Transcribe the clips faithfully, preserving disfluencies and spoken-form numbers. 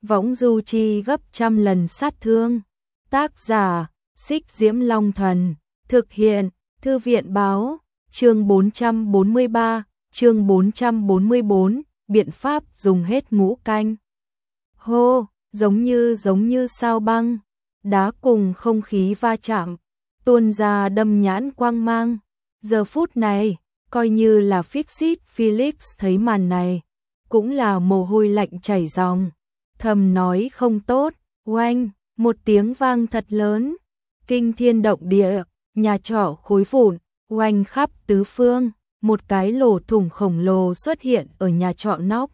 võng du chi gấp trăm lần sát thương. Tác giả, Xích Diễm Long Thần, thực hiện, Thư viện báo, chương bốn trăm bốn mươi ba, chương bốn trăm bốn mươi bốn, biện pháp dùng hết ngũ canh. Hô, giống như giống như sao băng, đá cùng không khí va chạm, tuôn ra đâm nhãn quang mang. Giờ phút này, coi như là Fixit Felix thấy màn này, cũng là mồ hôi lạnh chảy ròng, thầm nói không tốt. Oanh, một tiếng vang thật lớn, kinh thiên động địa, nhà trọ khối vụn, oanh khắp tứ phương, một cái lỗ thủng khổng lồ xuất hiện ở nhà trọ nóc.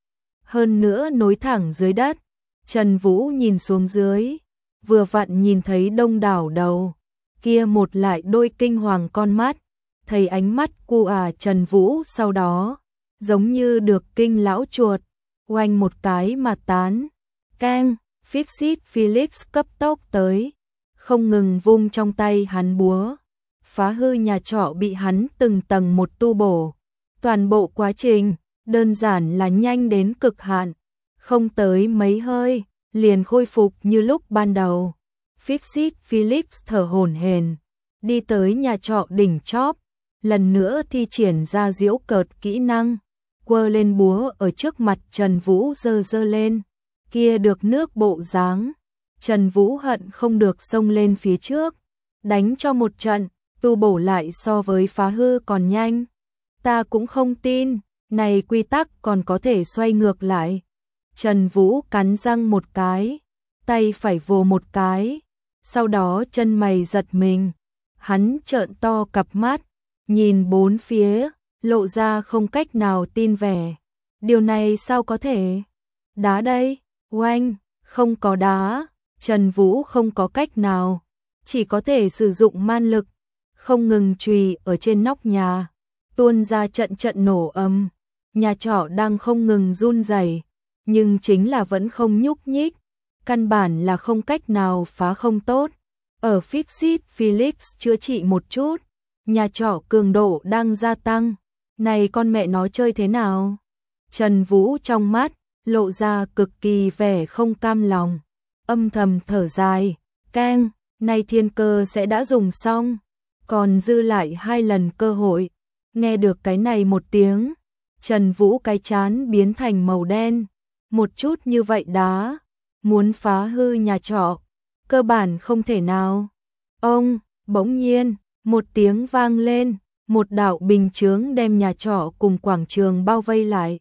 Hơn nữa nối thẳng dưới đất, Trần Vũ nhìn xuống dưới, vừa vặn nhìn thấy đông đảo đầu, kia một lại đôi kinh hoàng con mắt, thấy ánh mắt cu à Trần Vũ sau đó, giống như được kinh lão chuột, oanh một cái mà tán. Keng, Fixit Felix cấp tốc tới, không ngừng vung trong tay hắn búa, phá hư nhà trọ bị hắn từng tầng một tu bổ. Toàn bộ quá trình, đơn giản là nhanh đến cực hạn, không tới mấy hơi, liền khôi phục như lúc ban đầu. Fixit Felix thở hổn hển, đi tới nhà trọ đỉnh chóp, lần nữa thi triển ra diễu cợt kỹ năng, quơ lên búa ở trước mặt Trần Vũ giơ giơ lên, kia được nước bộ dáng. Trần Vũ hận không được xông lên phía trước, đánh cho một trận, tu bổ lại so với phá hư còn nhanh. Ta cũng không tin, này quy tắc còn có thể xoay ngược lại. Trần Vũ cắn răng một cái, tay phải vồ một cái, sau đó chân mày giật mình, hắn trợn to cặp mắt, nhìn bốn phía, lộ ra không cách nào tin vẻ. Điều này sao có thể? Đá đây, oanh, không có đá, Trần Vũ không có cách nào, chỉ có thể sử dụng man lực, không ngừng chùy ở trên nóc nhà, tuôn ra trận trận nổ âm. Nhà trọ đang không ngừng run rẩy, nhưng chính là vẫn không nhúc nhích, căn bản là không cách nào phá không tốt. Ở Fixit Felix chữa trị một chút, nhà trọ cường độ đang gia tăng, này con mẹ nó chơi thế nào? Trần Vũ trong mắt lộ ra cực kỳ vẻ không cam lòng, âm thầm thở dài, keng, nay thiên cơ sẽ đã dùng xong, còn dư lại hai lần cơ hội. Nghe được cái này một tiếng, Trần Vũ cái chán biến thành màu đen, một chút như vậy đá, muốn phá hư nhà trọ, cơ bản không thể nào. Ông, bỗng nhiên, một tiếng vang lên, một đạo bình chướng đem nhà trọ cùng quảng trường bao vây lại.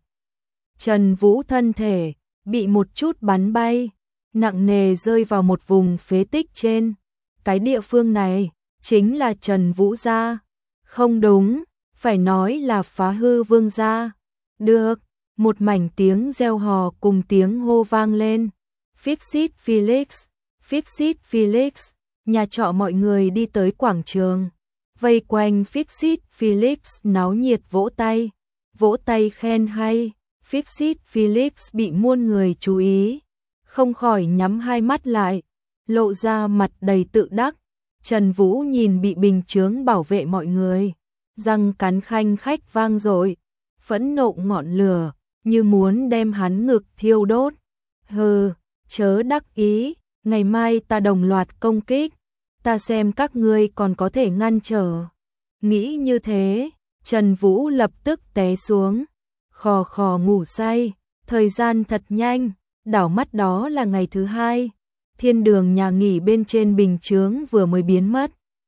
Trần Vũ thân thể bị một chút bắn bay, nặng nề rơi vào một vùng phế tích trên. Cái địa phương này chính là Trần Vũ gia. Không đúng, phải nói là phá hư vương gia. Được, một mảnh tiếng reo hò cùng tiếng hô vang lên. Fixit Felix, Fixit Felix, nhà trọ mọi người đi tới quảng trường, vây quanh Fixit Felix náo nhiệt vỗ tay, vỗ tay khen hay. Fixit Felix bị muôn người chú ý, không khỏi nhắm hai mắt lại, lộ ra mặt đầy tự đắc. Trần Vũ nhìn bị bình chướng bảo vệ mọi người, răng cắn khanh khách vang dội, phẫn nộ ngọn lửa, như muốn đem hắn ngực thiêu đốt. Hừ, chớ đắc ý, ngày mai ta đồng loạt công kích, ta xem các ngươi còn có thể ngăn trở. Nghĩ như thế, Trần Vũ lập tức té xuống, khò khò ngủ say. Thời gian thật nhanh, đảo mắt đó là ngày thứ hai, thiên đường nhà nghỉ bên trên bình chướng vừa mới biến mất.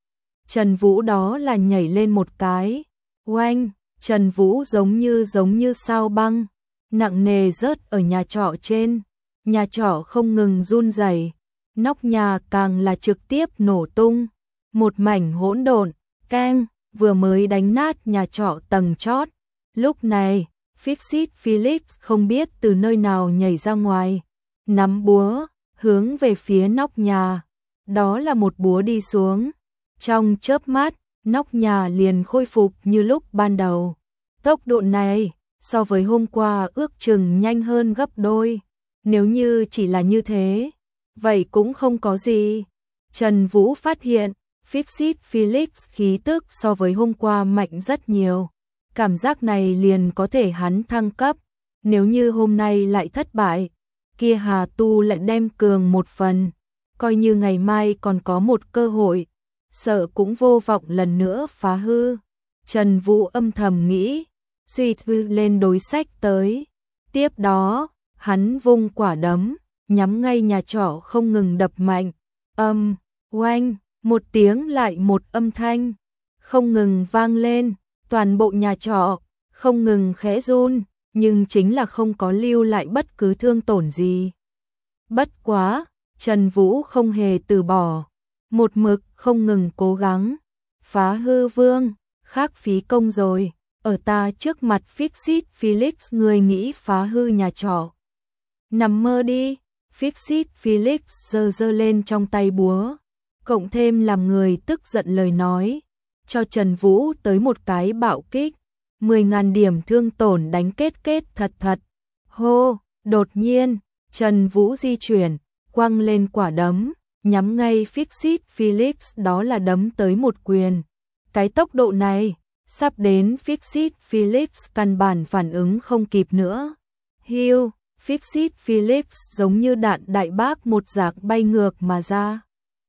Trần Vũ đó là nhảy lên một cái, oanh, Trần Vũ giống như giống như sao băng, nặng nề rớt ở nhà trọ trên, nhà trọ không ngừng run rẩy, nóc nhà càng là trực tiếp nổ tung, một mảnh hỗn độn. Keng, vừa mới đánh nát nhà trọ tầng chót, lúc này Fixit Felix không biết từ nơi nào nhảy ra ngoài, nắm búa, hướng về phía nóc nhà, đó là một búa đi xuống. Trong chớp mắt, nóc nhà liền khôi phục như lúc ban đầu. Tốc độ này, so với hôm qua ước chừng nhanh hơn gấp đôi. Nếu như chỉ là như thế, vậy cũng không có gì. Trần Vũ phát hiện, Fixit Felix khí tức so với hôm qua mạnh rất nhiều. Cảm giác này liền có thể hắn thăng cấp. Nếu như hôm nay lại thất bại, kia Hà Tu lại đem cường một phần, coi như ngày mai còn có một cơ hội, sợ cũng vô vọng lần nữa phá hư. Trần Vũ âm thầm nghĩ, suy thư lên đối sách tới. Tiếp đó, hắn vung quả đấm, nhắm ngay nhà trọ không ngừng đập mạnh. Âm, oanh, một tiếng lại một âm thanh, không ngừng vang lên, toàn bộ nhà trọ, không ngừng khẽ run, nhưng chính là không có lưu lại bất cứ thương tổn gì. Bất quá, Trần Vũ không hề từ bỏ, một mực không ngừng cố gắng. Phá hư vương, khác phí công rồi, ở ta trước mặt Fixit Felix người nghĩ phá hư nhà trọ. Nằm mơ đi, Fixit Felix giơ giơ lên trong tay búa, cộng thêm làm người tức giận lời nói, cho Trần Vũ tới một cái bạo kích, mười ngàn điểm thương tổn đánh kết kết thật thật. Hô, đột nhiên, Trần Vũ di chuyển, quăng lên quả đấm, nhắm ngay Fixit Felix đó là đấm tới một quyền. Cái tốc độ này, sắp đến Fixit Felix căn bản phản ứng không kịp nữa. Hiu, Fixit Felix giống như đạn đại bác một rạc bay ngược mà ra.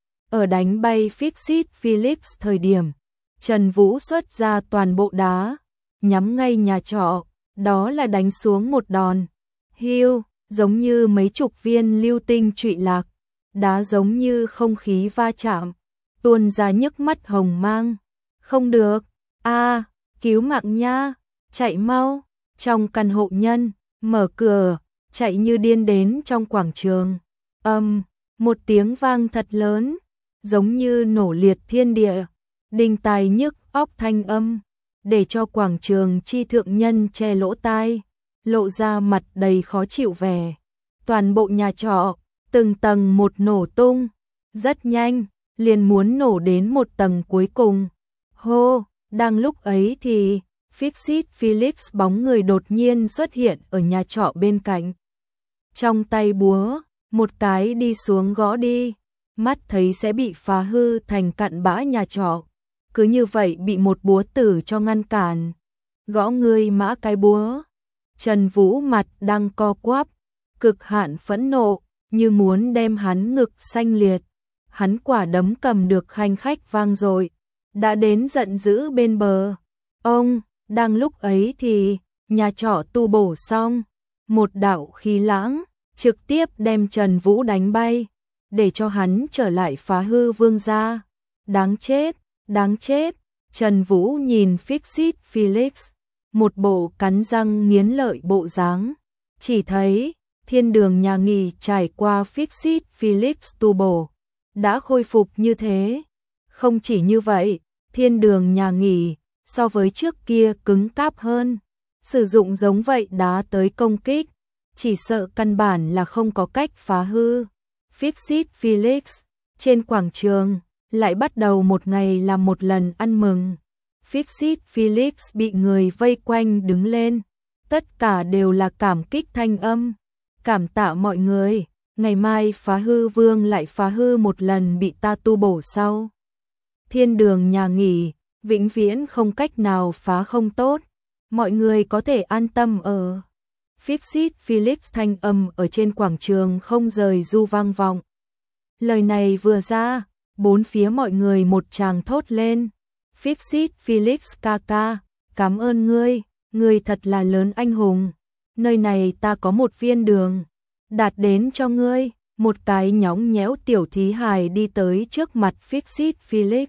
Ở đánh bay Fixit Felix thời điểm, Trần Vũ xuất ra toàn bộ đá, nhắm ngay nhà trọ, đó là đánh xuống một đòn. Hiu, giống như mấy chục viên lưu tinh trụy lạc, đá giống như không khí va chạm, tuôn ra nhức mắt hồng mang. Không được, a, cứu mạng nha, chạy mau. Trong căn hộ nhân, mở cửa, chạy như điên đến trong quảng trường. Âm, một tiếng vang thật lớn, giống như nổ liệt thiên địa, đinh tai nhức óc thanh âm, để cho quảng trường chi thượng nhân che lỗ tai, lộ ra mặt đầy khó chịu vẻ. Toàn bộ nhà trọ, từng tầng một nổ tung, rất nhanh, liền muốn nổ đến một tầng cuối cùng. Hô, đang lúc ấy thì Fixit Felix bóng người đột nhiên xuất hiện ở nhà trọ bên cạnh. Trong tay búa, một cái đi xuống gõ đi, mắt thấy sẽ bị phá hư thành cặn bã nhà trọ. Cứ như vậy bị một búa tử cho ngăn cản. Gõ người mã cái búa. Trần Vũ mặt đang co quắp, cực hạn phẫn nộ, như muốn đem hắn ngực xanh liệt. Hắn quả đấm cầm được khanh khách vang dội, đã đến giận dữ bên bờ. Ông, đang lúc ấy thì, nhà trọ tu bổ xong, một đạo khí lãng, trực tiếp đem Trần Vũ đánh bay, để cho hắn trở lại phá hư vương gia. Đáng chết, đáng chết, Trần Vũ nhìn Fixit Felix, một bộ cắn răng nghiến lợi bộ dáng, chỉ thấy, thiên đường nhà nghỉ trải qua Fixit Felix tu bổ, đã khôi phục như thế. Không chỉ như vậy, thiên đường nhà nghỉ, so với trước kia cứng cáp hơn, sử dụng giống vậy đá tới công kích, chỉ sợ căn bản là không có cách phá hư. Fixit Felix, trên quảng trường, lại bắt đầu một ngày làm một lần ăn mừng. Fixit Felix bị người vây quanh đứng lên, tất cả đều là cảm kích thanh âm. Cảm tạ mọi người, ngày mai phá hư vương lại phá hư một lần bị ta tu bổ sau. Thiên đường nhà nghỉ, vĩnh viễn không cách nào phá không tốt, mọi người có thể an tâm ở. Fixit Felix thanh âm ở trên quảng trường không rời du vang vọng. Lời này vừa ra, bốn phía mọi người một tràng thốt lên. Fixit Felix ca ca, cảm ơn ngươi, ngươi thật là lớn anh hùng. Nơi này ta có một viên đường, đạt đến cho ngươi. Một cái nhõng nhẽo tiểu thí hài đi tới trước mặt Fixit Felix,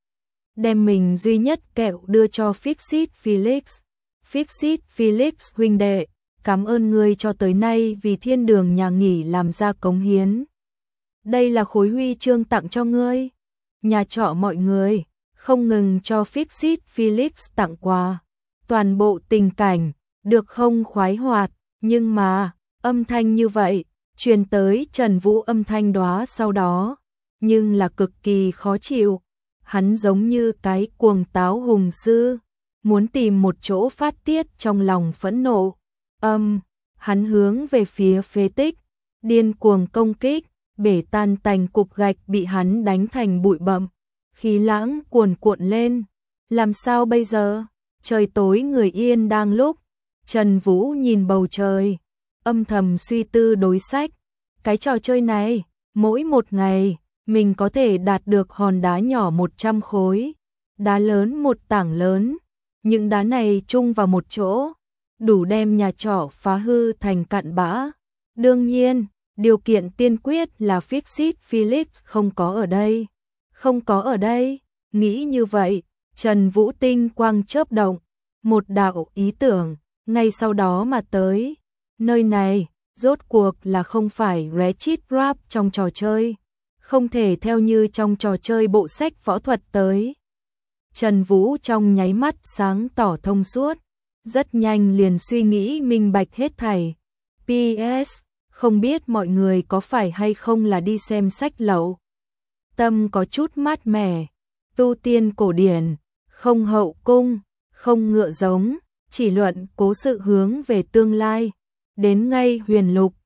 đem mình duy nhất kẹo đưa cho Fixit Felix. Fixit Felix huynh đệ, cảm ơn ngươi cho tới nay vì thiên đường nhà nghỉ làm ra cống hiến. Đây là khối huy chương tặng cho ngươi. Nhà trọ mọi người không ngừng cho Fixit Felix tặng quà. Toàn bộ tình cảnh được không khoái hoạt, nhưng mà âm thanh như vậy truyền tới Trần Vũ âm thanh đó sau đó, nhưng là cực kỳ khó chịu. Hắn giống như cái cuồng táo hùng sư, muốn tìm một chỗ phát tiết trong lòng phẫn nộ. Âm, hắn hướng về phía phế tích, điên cuồng công kích, bể tan tành cục gạch bị hắn đánh thành bụi bặm. Khí lãng cuồn cuộn lên, làm sao bây giờ? Trời tối người yên đang lúc, Trần Vũ nhìn bầu trời, âm thầm suy tư đối sách. Cái trò chơi này, mỗi một ngày, mình có thể đạt được hòn đá nhỏ một trăm khối, đá lớn một tảng lớn. Những đá này chung vào một chỗ, đủ đem nhà trọ phá hư thành cặn bã. Đương nhiên, điều kiện tiên quyết là Fixit Felix không có ở đây. Không có ở đây, nghĩ như vậy, Trần Vũ tinh quang chớp động, một đạo ý tưởng, ngay sau đó mà tới. Nơi này, rốt cuộc là không phải Ratchet Rap trong trò chơi, không thể theo như trong trò chơi bộ sách võ thuật tới. Trần Vũ trong nháy mắt sáng tỏ thông suốt, rất nhanh liền suy nghĩ minh bạch hết thảy. pê ét, không biết mọi người có phải hay không là đi xem sách lậu. Tâm có chút mát mẻ, tu tiên cổ điển, không hậu cung, không ngựa giống, chỉ luận cố sự hướng về tương lai. Đến ngay huyền lục,